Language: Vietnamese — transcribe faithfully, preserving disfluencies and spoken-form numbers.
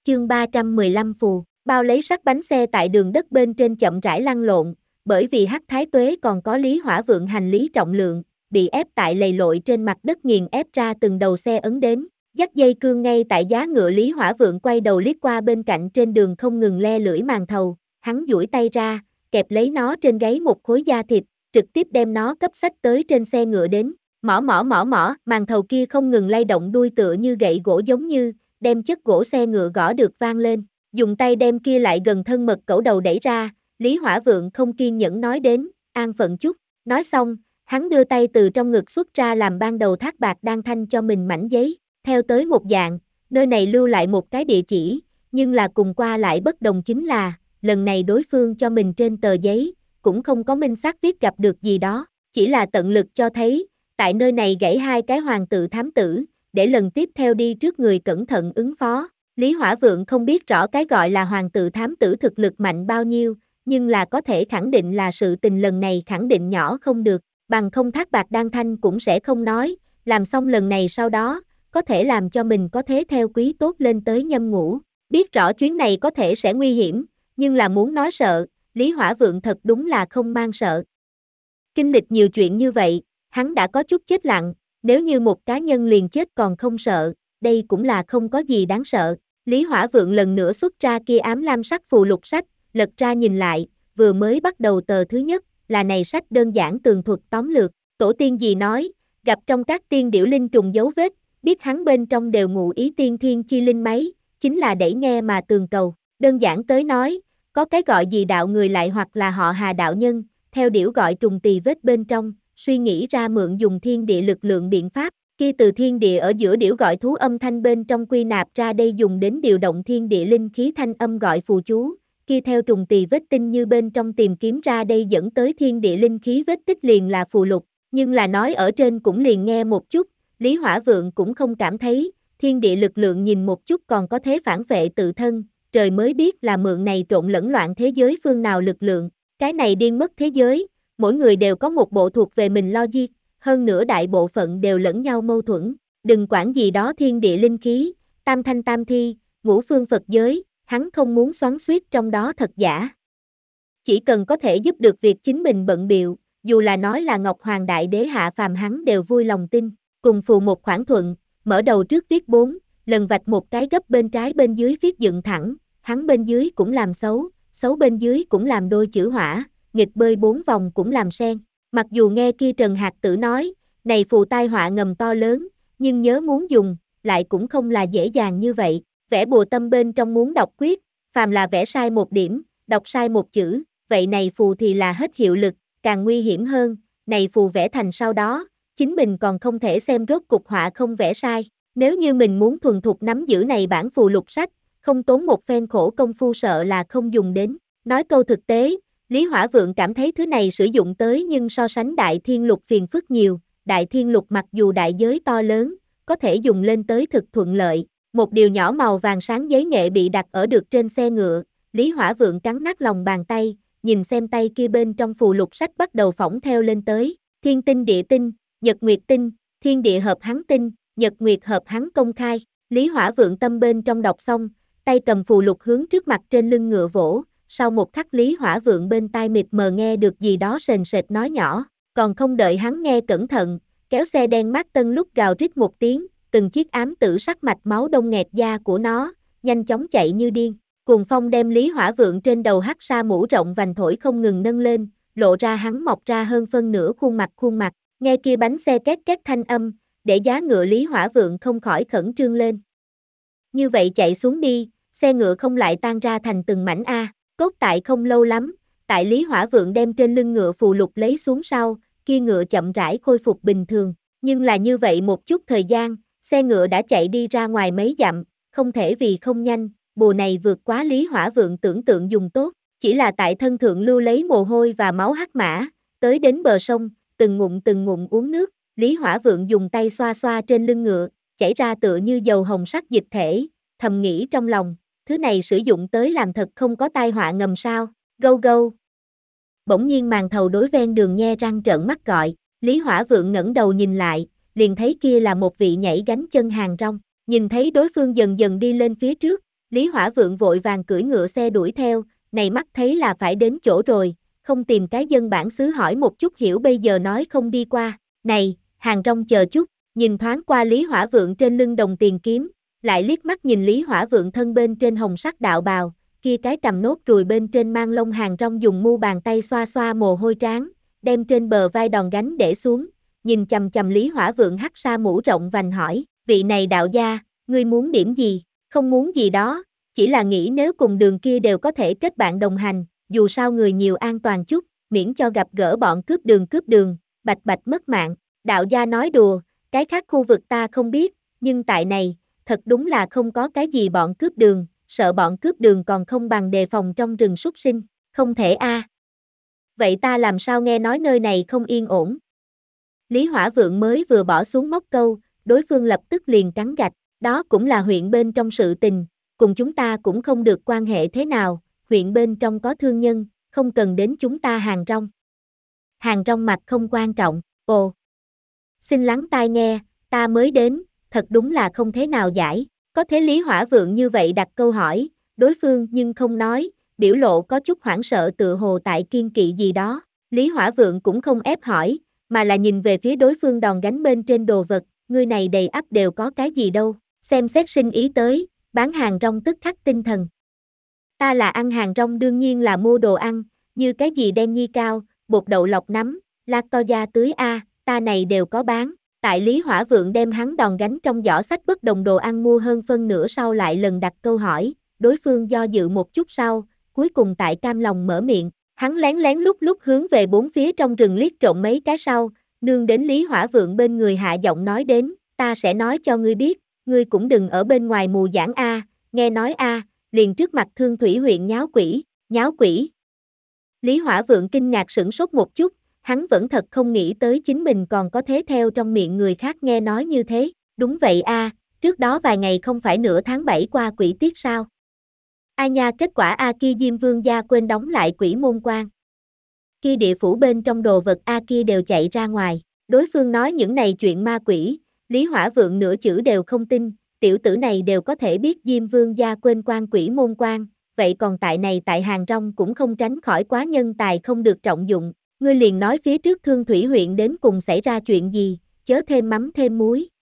Chương ba trăm mười lăm phù, bao lấy sắt bánh xe tại đường đất bên trên chậm rãi lăn lộn, bởi vì Hắc Thái Tuế còn có Lý Hỏa Vượng hành lý trọng lượng, bị ép tại lầy lội trên mặt đất nghiền ép ra từng đầu xe ấn đến. Dắt dây cương ngay tại giá ngựa, Lý Hỏa Vượng quay đầu liếc qua bên cạnh trên đường không ngừng le lưỡi màn thầu, hắn duỗi tay ra, kẹp lấy nó trên gáy một khối da thịt, trực tiếp đem nó cấp xách tới trên xe ngựa đến. Mỏ mỏ mỏ mỏ, màn thầu kia không ngừng lay động đuôi tựa như gậy gỗ, giống như đem chất gỗ xe ngựa gõ được vang lên. Dùng tay đem kia lại gần thân mật cẩu đầu đẩy ra, Lý Hỏa Vượng không kiên nhẫn nói đến, an phận chút. Nói xong, hắn đưa tay từ trong ngực xuất ra làm ban đầu Thác Bạt Đan Thanh cho mình mảnh giấy, theo tới một dạng, nơi này lưu lại một cái địa chỉ, nhưng là cùng qua lại bất đồng chính là, lần này đối phương cho mình trên tờ giấy, cũng không có minh xác viết gặp được gì đó, chỉ là tận lực cho thấy, tại nơi này gãy hai cái hoàng tự thám tử, để lần tiếp theo đi trước người cẩn thận ứng phó. Lý Hỏa Vượng không biết rõ cái gọi là hoàng tự thám tử thực lực mạnh bao nhiêu, nhưng là có thể khẳng định là sự tình lần này khẳng định nhỏ không được, bằng không Thác Bạt Đan Thanh cũng sẽ không nói, làm xong lần này sau đó, có thể làm cho mình có thế theo quý tốt lên tới nhâm ngũ. Biết rõ chuyến này có thể sẽ nguy hiểm, nhưng là muốn nói sợ, Lý Hỏa Vượng thật đúng là không mang sợ. Kinh lịch nhiều chuyện như vậy, hắn đã có chút chết lặng, nếu như một cá nhân liền chết còn không sợ, đây cũng là không có gì đáng sợ. Lý Hỏa Vượng lần nữa xuất ra kia ám lam sắc phù lục sách, lật ra nhìn lại, vừa mới bắt đầu tờ thứ nhất, là này sách đơn giản tường thuật tóm lược, tổ tiên gì nói, gặp trong các tiên điểu linh trùng dấu vết, biết hắn bên trong đều ngụ ý tiên thiên chi linh máy, chính là đẩy nghe mà tường cầu. Đơn giản tới nói, có cái gọi gì đạo người lại hoặc là họ Hà đạo nhân, theo điểu gọi trùng tỳ vết bên trong, suy nghĩ ra mượn dùng thiên địa lực lượng biện pháp, kia từ thiên địa ở giữa điểu gọi thú âm thanh bên trong quy nạp ra đây dùng đến điều động thiên địa linh khí thanh âm gọi phù chú, kia theo trùng tỳ vết tinh như bên trong tìm kiếm ra đây dẫn tới thiên địa linh khí vết tích liền là phù lục, nhưng là nói ở trên cũng liền nghe một chút, Lý Hỏa Vượng cũng không cảm thấy, thiên địa lực lượng nhìn một chút còn có thế phản vệ tự thân, trời mới biết là mượn này trộn lẫn loạn thế giới phương nào lực lượng, cái này điên mất thế giới, mỗi người đều có một bộ thuộc về mình logic, hơn nữa đại bộ phận đều lẫn nhau mâu thuẫn, đừng quản gì đó thiên địa linh khí, tam thanh tam thi, ngũ phương Phật giới, hắn không muốn xoắn xuýt trong đó thật giả. Chỉ cần có thể giúp được việc chính mình bận biệu, dù là nói là Ngọc Hoàng Đại Đế hạ phàm hắn đều vui lòng tin, cùng phù một khoản thuận, mở đầu trước viết bốn, lần vạch một cái gấp bên trái bên dưới viết dựng thẳng, hắn bên dưới cũng làm xấu, xấu bên dưới cũng làm đôi chữ hỏa, nghịch bơi bốn vòng cũng làm sen. Mặc dù nghe kia Trần Hạc Tử nói, này phù tai họa ngầm to lớn, nhưng nhớ muốn dùng, lại cũng không là dễ dàng như vậy. Vẽ bùa tâm bên trong muốn đọc quyết, phàm là vẽ sai một điểm, đọc sai một chữ, vậy này phù thì là hết hiệu lực, càng nguy hiểm hơn, này phù vẽ thành sau đó, chính mình còn không thể xem rốt cục họa không vẽ sai. Nếu như mình muốn thuần thục nắm giữ này bản phù lục sách, không tốn một phen khổ công phu sợ là không dùng đến. Nói câu thực tế, Lý Hỏa Vượng cảm thấy thứ này sử dụng tới nhưng so sánh Đại Thiên Lục phiền phức nhiều, Đại Thiên Lục mặc dù đại giới to lớn, có thể dùng lên tới thực thuận lợi. Một điều nhỏ màu vàng sáng giấy nghệ bị đặt ở được trên xe ngựa, Lý Hỏa Vượng cắn nát lòng bàn tay, nhìn xem tay kia bên trong phù lục sách bắt đầu phỏng theo lên tới, thiên tinh địa tinh, nhật nguyệt tinh, thiên địa hợp hắn tinh, nhật nguyệt hợp hắn công khai. Lý Hỏa Vượng tâm bên trong đọc xong, tay cầm phù lục hướng trước mặt trên lưng ngựa vỗ, sau một khắc Lý Hỏa Vượng bên tai mịt mờ nghe được gì đó sền sệt nói nhỏ, còn không đợi hắn nghe cẩn thận, kéo xe đen mát tân lúc gào rít một tiếng, từng chiếc ám tử sắc mạch máu đông nghẹt da của nó, nhanh chóng chạy như điên. Cuồng phong đem Lý Hỏa Vượng trên đầu hắc sa mũ rộng vành thổi không ngừng nâng lên, lộ ra hắn mọc ra hơn phân nửa khuôn mặt khuôn mặt, nghe kia bánh xe két két thanh âm, để giá ngựa Lý Hỏa Vượng không khỏi khẩn trương lên. Như vậy chạy xuống đi, xe ngựa không lại tan ra thành từng mảnh a. Cốt tại không lâu lắm, tại Lý Hỏa Vượng đem trên lưng ngựa phù lục lấy xuống sau, kia ngựa chậm rãi khôi phục bình thường, nhưng là như vậy một chút thời gian, xe ngựa đã chạy đi ra ngoài mấy dặm, không thể vì không nhanh, bùa này vượt quá Lý Hỏa Vượng tưởng tượng dùng tốt, chỉ là tại thân thượng lưu lấy mồ hôi và máu hắc mã, tới đến bờ sông, từng ngụm từng ngụm uống nước, Lý Hỏa Vượng dùng tay xoa xoa trên lưng ngựa, chảy ra tựa như dầu hồng sắc dịch thể, thầm nghĩ trong lòng, thứ này sử dụng tới làm thật không có tai họa ngầm sao, gâu gâu. Bỗng nhiên màn thầu đối ven đường nhe răng trợn mắt gọi, Lý Hỏa Vượng ngẩng đầu nhìn lại, liền thấy kia là một vị nhảy gánh chân hàng rong, nhìn thấy đối phương dần dần đi lên phía trước, Lý Hỏa Vượng vội vàng cưỡi ngựa xe đuổi theo, này mắt thấy là phải đến chỗ rồi, không tìm cái dân bản xứ hỏi một chút hiểu bây giờ nói không đi qua, này, Hàng Rong chờ chút, nhìn thoáng qua Lý Hỏa Vượng trên lưng đồng tiền kiếm, lại liếc mắt nhìn Lý Hỏa Vượng thân bên trên hồng sắc đạo bào, kia cái cầm nốt ruồi bên trên mang lông Hàng Rong dùng mu bàn tay xoa xoa mồ hôi trán, đem trên bờ vai đòn gánh để xuống, nhìn chầm chầm Lý Hỏa Vượng hắt sa mũ rộng vành hỏi, vị này đạo gia, ngươi muốn điểm gì, không muốn gì đó, chỉ là nghĩ nếu cùng đường kia đều có thể kết bạn đồng hành, dù sao người nhiều an toàn chút, miễn cho gặp gỡ bọn cướp đường cướp đường, bạch bạch mất mạng, đạo gia nói đùa, cái khác khu vực ta không biết, nhưng tại này, thật đúng là không có cái gì bọn cướp đường, sợ bọn cướp đường còn không bằng đề phòng trong rừng súc sinh, không thể a. Vậy ta làm sao nghe nói nơi này không yên ổn? Lý Hỏa Vượng mới vừa bỏ xuống móc câu, đối phương lập tức liền cắn gạch, đó cũng là huyện bên trong sự tình, cùng chúng ta cũng không được quan hệ thế nào, huyện bên trong có thương nhân, không cần đến chúng ta Hàng Rong. Hàng Rong mặt không quan trọng, ồ. Xin lắng tai nghe, ta mới đến, thật đúng là không thế nào giải, có thế Lý Hỏa Vượng như vậy đặt câu hỏi, đối phương nhưng không nói, biểu lộ có chút hoảng sợ tựa hồ tại kiên kỵ gì đó, Lý Hỏa Vượng cũng không ép hỏi, mà là nhìn về phía đối phương đòn gánh bên trên đồ vật, người này đầy ắp đều có cái gì đâu, xem xét sinh ý tới, bán hàng rong tức khắc tinh thần. Ta là ăn hàng rong đương nhiên là mua đồ ăn, như cái gì đen nhi cao, bột đậu lọc nấm, lạc to da tưới a, ta này đều có bán. Tại Lý Hỏa Vượng đem hắn đòn gánh trong giỏ sách bất đồng đồ ăn mua hơn phân nửa sau lại lần đặt câu hỏi, đối phương do dự một chút sau, cuối cùng tại cam lòng mở miệng, hắn lén lén lúc lúc hướng về bốn phía trong rừng liếc trộm mấy cái sau, nương đến Lý Hỏa Vượng bên người hạ giọng nói đến, ta sẽ nói cho ngươi biết, ngươi cũng đừng ở bên ngoài mù giảng a, nghe nói a, liền trước mặt Thương Thủy huyện nháo quỷ, nháo quỷ. Lý Hỏa Vượng kinh ngạc sửng sốt một chút, hắn vẫn thật không nghĩ tới chính mình còn có thế theo trong miệng người khác nghe nói như thế, đúng vậy a, trước đó vài ngày không phải nửa tháng bảy qua quỷ tiết sao? Ai nha kết quả a kia Diêm Vương gia quên đóng lại quỷ môn quan. Kia địa phủ bên trong đồ vật a kia đều chạy ra ngoài, đối phương nói những này chuyện ma quỷ, Lý Hỏa Vượng nửa chữ đều không tin, tiểu tử này đều có thể biết Diêm Vương gia quên quan quỷ môn quan, vậy còn tại này tại Hàng Rong cũng không tránh khỏi quá nhân tài không được trọng dụng, ngươi liền nói phía trước Thương Thủy huyện đến cùng xảy ra chuyện gì, chớ thêm mắm thêm muối.